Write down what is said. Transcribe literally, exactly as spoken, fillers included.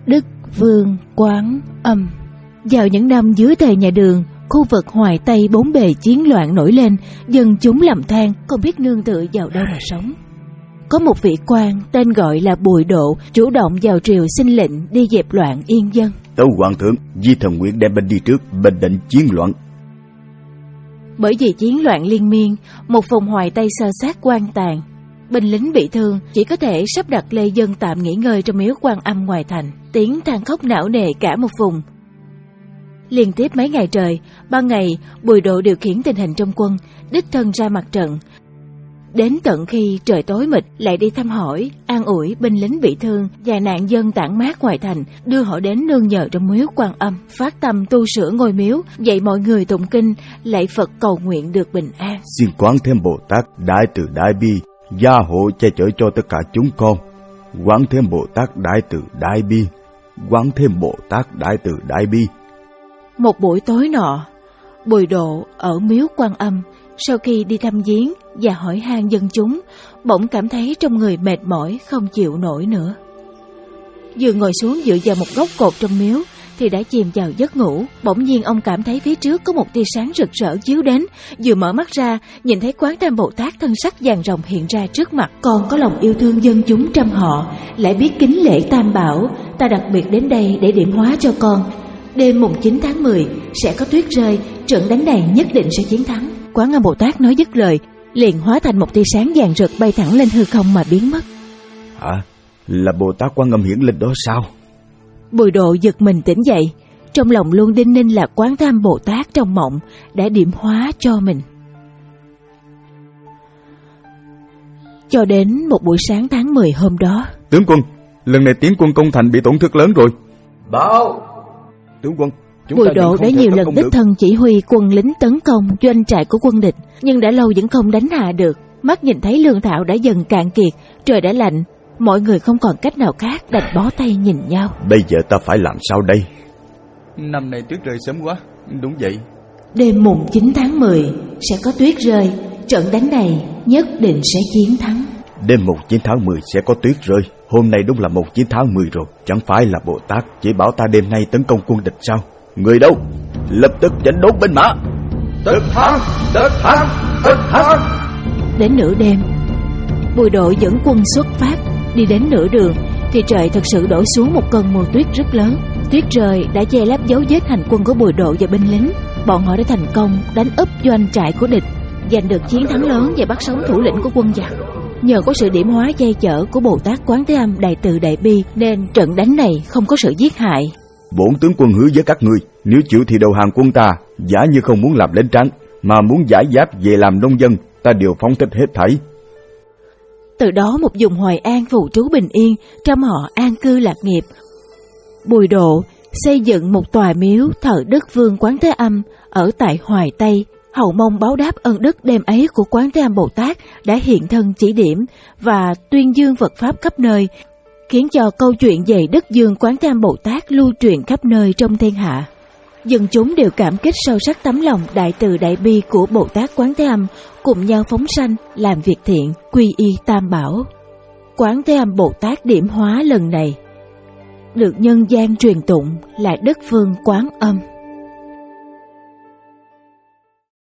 Đức Vương Quán Âm. Vào những năm dưới thời nhà Đường, khu vực Hoài Tây bốn bề chiến loạn nổi lên, dân chúng lầm than không biết nương tựa vào đâu mà sống. Có một vị quan tên gọi là Bùi Độ chủ động vào triều xin lệnh đi dẹp loạn yên dân. Tâu hoàng thượng, Di Thần nguyện đem binh đi trước, bình định chiến loạn. Bởi vì chiến loạn liên miên, một vùng Hoài Tây sơ sát quan tàn, binh lính bị thương chỉ có thể sắp đặt lê dân tạm nghỉ ngơi trong miếu Quan Âm ngoài thành. Tiếng than khóc não nề cả một vùng. Liên tiếp mấy ngày trời, ban ngày Bùi Độ điều khiển tình hình trong quân, đích thân ra mặt trận. Đến tận khi trời tối mịt lại đi thăm hỏi, an ủi binh lính bị thương và nạn dân tản mát ngoài thành, đưa họ đến nương nhờ trong miếu Quan Âm, phát tâm tu sửa ngôi miếu, dạy mọi người tụng kinh, lạy Phật cầu nguyện được bình an. Xin Quán Thế Bồ Tát đại từ đại bi, gia hộ che chở cho tất cả chúng con. Quán Thế Bồ Tát đại từ đại bi, Quán Thế Bồ Tát đại từ đại bi. Một buổi tối nọ, Bùi Độ ở miếu Quan Âm, sau khi đi thăm viếng và hỏi han dân chúng, bỗng cảm thấy trong người mệt mỏi không chịu nổi nữa. Vừa ngồi xuống dựa vào một góc cột trong miếu thì đã chìm vào giấc ngủ. Bỗng nhiên ông cảm thấy phía trước có một tia sáng rực rỡ chiếu đến. Vừa mở mắt ra, nhìn thấy Quán Thế Bồ Tát thân sắc vàng rồng hiện ra trước mặt. Con có lòng yêu thương dân chúng trăm họ, lại biết kính lễ Tam Bảo, ta đặc biệt đến đây để điểm hóa cho con. Đêm mùng chín tháng mười sẽ có tuyết rơi, trận đánh này nhất định sẽ chiến thắng. Quán Âm Bồ Tát nói dứt lời, liền hóa thành một tia sáng vàng rực bay thẳng lên hư không mà biến mất. Hả? Là Bồ Tát Quan Âm hiển linh đó sao? Bùi Độ giật mình tỉnh dậy, trong lòng luôn đinh ninh là Quán Thế Bồ Tát trong mộng đã điểm hóa cho mình. Cho đến một buổi sáng tháng mười hôm đó. Tướng quân, lần này tiến quân công thành bị tổn thất lớn rồi. Báo. Tướng quân, Bùi Độ đã nhiều lần đích thân chỉ huy quân lính tấn công doanh trại của quân địch, nhưng đã lâu vẫn không đánh hạ được. Mắt nhìn thấy lương thảo đã dần cạn kiệt, trời đã lạnh, mọi người không còn cách nào khác đành bó tay nhìn nhau. Bây giờ ta phải làm sao đây? Năm nay tuyết rơi sớm quá. Đúng vậy. Đêm mùng chín tháng mười sẽ có tuyết rơi, trận đánh này nhất định sẽ chiến thắng. Đêm mùng chín tháng mười sẽ có tuyết rơi. Hôm nay đúng là mùng chín tháng mười rồi. Chẳng phải là Bồ Tát chỉ bảo ta đêm nay tấn công quân địch sao? Người đâu? Lập tức dẫn đốt binh mã. Tất thắng, tất thắng, tất thắng. Đến nửa đêm, Bùi Độ dẫn quân xuất phát. Đi đến nửa đường thì trời thật sự đổ xuống một cơn mưa tuyết rất lớn. Tuyết rơi đã che lấp dấu vết hành quân của Bùi Độ và binh lính. Bọn họ đã thành công đánh úp doanh trại của địch, giành được chiến thắng lớn và bắt sống thủ lĩnh của quân giặc. Nhờ có sự điểm hóa che chở của Bồ Tát Quán Thế Âm đại từ đại bi nên trận đánh này không có sự giết hại. Bổn tướng quân hứa với các ngươi, nếu chịu thì đầu hàng quân ta, giả như không muốn làm lính tráng mà muốn giải giáp về làm nông dân, ta đều phóng thích hết thảy. Từ đó một vùng Hoài An phù trú bình yên, trăm họ an cư lạc nghiệp. Bùi Độ xây dựng một tòa miếu thờ Đức Vương Quán Thế Âm ở tại Hoài Tây, hầu mong báo đáp ơn đức đêm ấy của Quán Thế Âm Bồ Tát đã hiện thân chỉ điểm và tuyên dương Phật pháp khắp nơi, khiến cho câu chuyện về Đức Dương Quán Thế Âm Bồ Tát lưu truyền khắp nơi trong thiên hạ. Dân chúng đều cảm kích sâu sắc tấm lòng đại từ đại bi của Bồ Tát Quán Thế Âm, cùng nhau phóng sanh, làm việc thiện, quy y Tam Bảo. Quán Thế Âm Bồ Tát điểm hóa lần này được nhân gian truyền tụng là Đức Vương Quán Âm.